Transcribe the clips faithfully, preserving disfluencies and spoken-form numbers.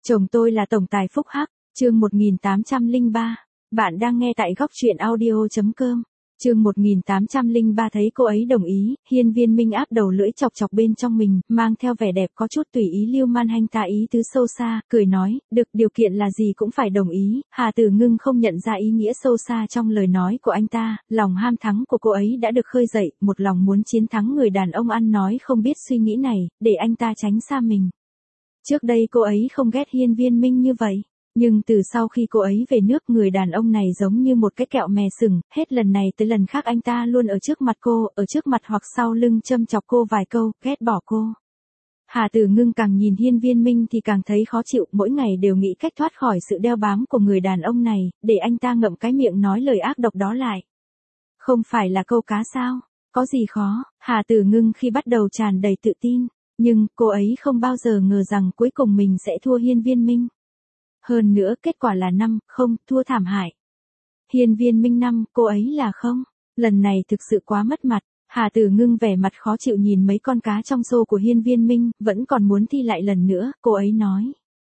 Chồng tôi là tổng tài phúc hắc, chương một nghìn tám trăm lẻ ba. Bạn đang nghe tại góc truyện audio chấm com. Chương một nghìn tám trăm lẻ ba thấy cô ấy đồng ý, Hiên Viên Minh áp đầu lưỡi chọc chọc bên trong mình, mang theo vẻ đẹp có chút tùy ý lưu man hanh ta ý tứ sâu xa, cười nói, được, điều kiện là gì cũng phải đồng ý. Hà Tử Ngưng không nhận ra ý nghĩa sâu xa trong lời nói của anh ta, lòng ham thắng của cô ấy đã được khơi dậy, một lòng muốn chiến thắng người đàn ông ăn nói không biết suy nghĩ này, để anh ta tránh xa mình. Trước đây cô ấy không ghét Hiên Viên Minh như vậy. Nhưng từ sau khi cô ấy về nước, người đàn ông này giống như một cái kẹo mè sừng, hết lần này tới lần khác anh ta luôn ở trước mặt cô, ở trước mặt hoặc sau lưng châm chọc cô vài câu, ghét bỏ cô. Hà Tử Ngưng càng nhìn Hiên Viên Minh thì càng thấy khó chịu, mỗi ngày đều nghĩ cách thoát khỏi sự đeo bám của người đàn ông này, để anh ta ngậm cái miệng nói lời ác độc đó lại. Không phải là câu cá sao? Có gì khó? Hà Tử Ngưng khi bắt đầu tràn đầy tự tin, nhưng cô ấy không bao giờ ngờ rằng cuối cùng mình sẽ thua Hiên Viên Minh. Hơn nữa kết quả là năm không, thua thảm hại. Hiên Viên Minh năm, cô ấy là không. Lần này thực sự quá mất mặt. Hà Tử Ngưng vẻ mặt khó chịu nhìn mấy con cá trong xô của Hiên Viên Minh, vẫn còn muốn thi lại lần nữa, cô ấy nói.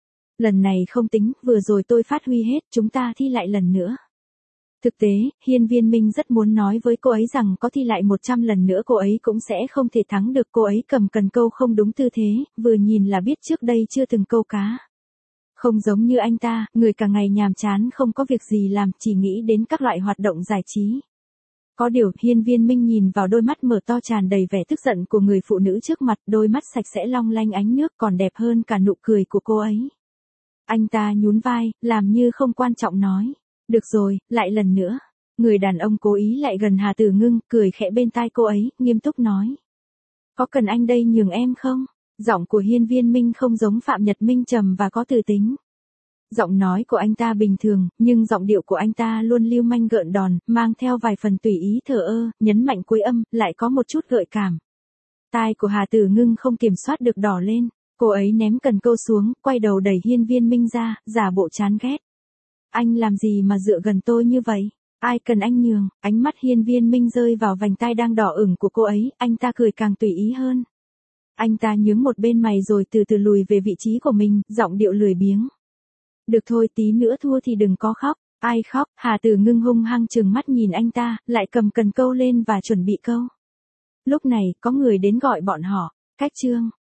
Lần này không tính, vừa rồi tôi phát huy hết, chúng ta thi lại lần nữa. Thực tế, Hiên Viên Minh rất muốn nói với cô ấy rằng có thi lại một trăm lần nữa cô ấy cũng sẽ không thể thắng được. Cô ấy cầm cần câu không đúng tư thế, vừa nhìn là biết trước đây chưa từng câu cá. Không giống như anh ta, người cả ngày nhàm chán không có việc gì làm, chỉ nghĩ đến các loại hoạt động giải trí. Có điều, Hiên Viên Minh nhìn vào đôi mắt mở to tràn đầy vẻ tức giận của người phụ nữ trước mặt, đôi mắt sạch sẽ long lanh ánh nước còn đẹp hơn cả nụ cười của cô ấy. Anh ta nhún vai, làm như không quan trọng nói. Được rồi, lại lần nữa. Người đàn ông cố ý lại gần Hà Tử Ngưng, cười khẽ bên tai cô ấy, nghiêm túc nói. Có cần anh đây nhường em không? Giọng của Hiên Viên Minh không giống Phạm Nhật Minh trầm và có từ tính. Giọng nói của anh ta bình thường, nhưng giọng điệu của anh ta luôn lưu manh gợn đòn, mang theo vài phần tùy ý thờ ơ, nhấn mạnh cuối âm, lại có một chút gợi cảm. Tai của Hà Tử Ngưng không kiểm soát được đỏ lên, cô ấy ném cần câu xuống, quay đầu đẩy Hiên Viên Minh ra, giả bộ chán ghét. Anh làm gì mà dựa gần tôi như vậy? Ai cần anh nhường? Ánh mắt Hiên Viên Minh rơi vào vành tai đang đỏ ửng của cô ấy, anh ta cười càng tùy ý hơn. Anh ta nhướng một bên mày rồi từ từ lùi về vị trí của mình, giọng điệu lười biếng. Được thôi, tí nữa thua thì đừng có khóc. Ai khóc? Hà Tử Ngưng hung hăng trừng mắt nhìn anh ta, lại cầm cần câu lên và chuẩn bị câu. Lúc này, có người đến gọi bọn họ. Cách chương.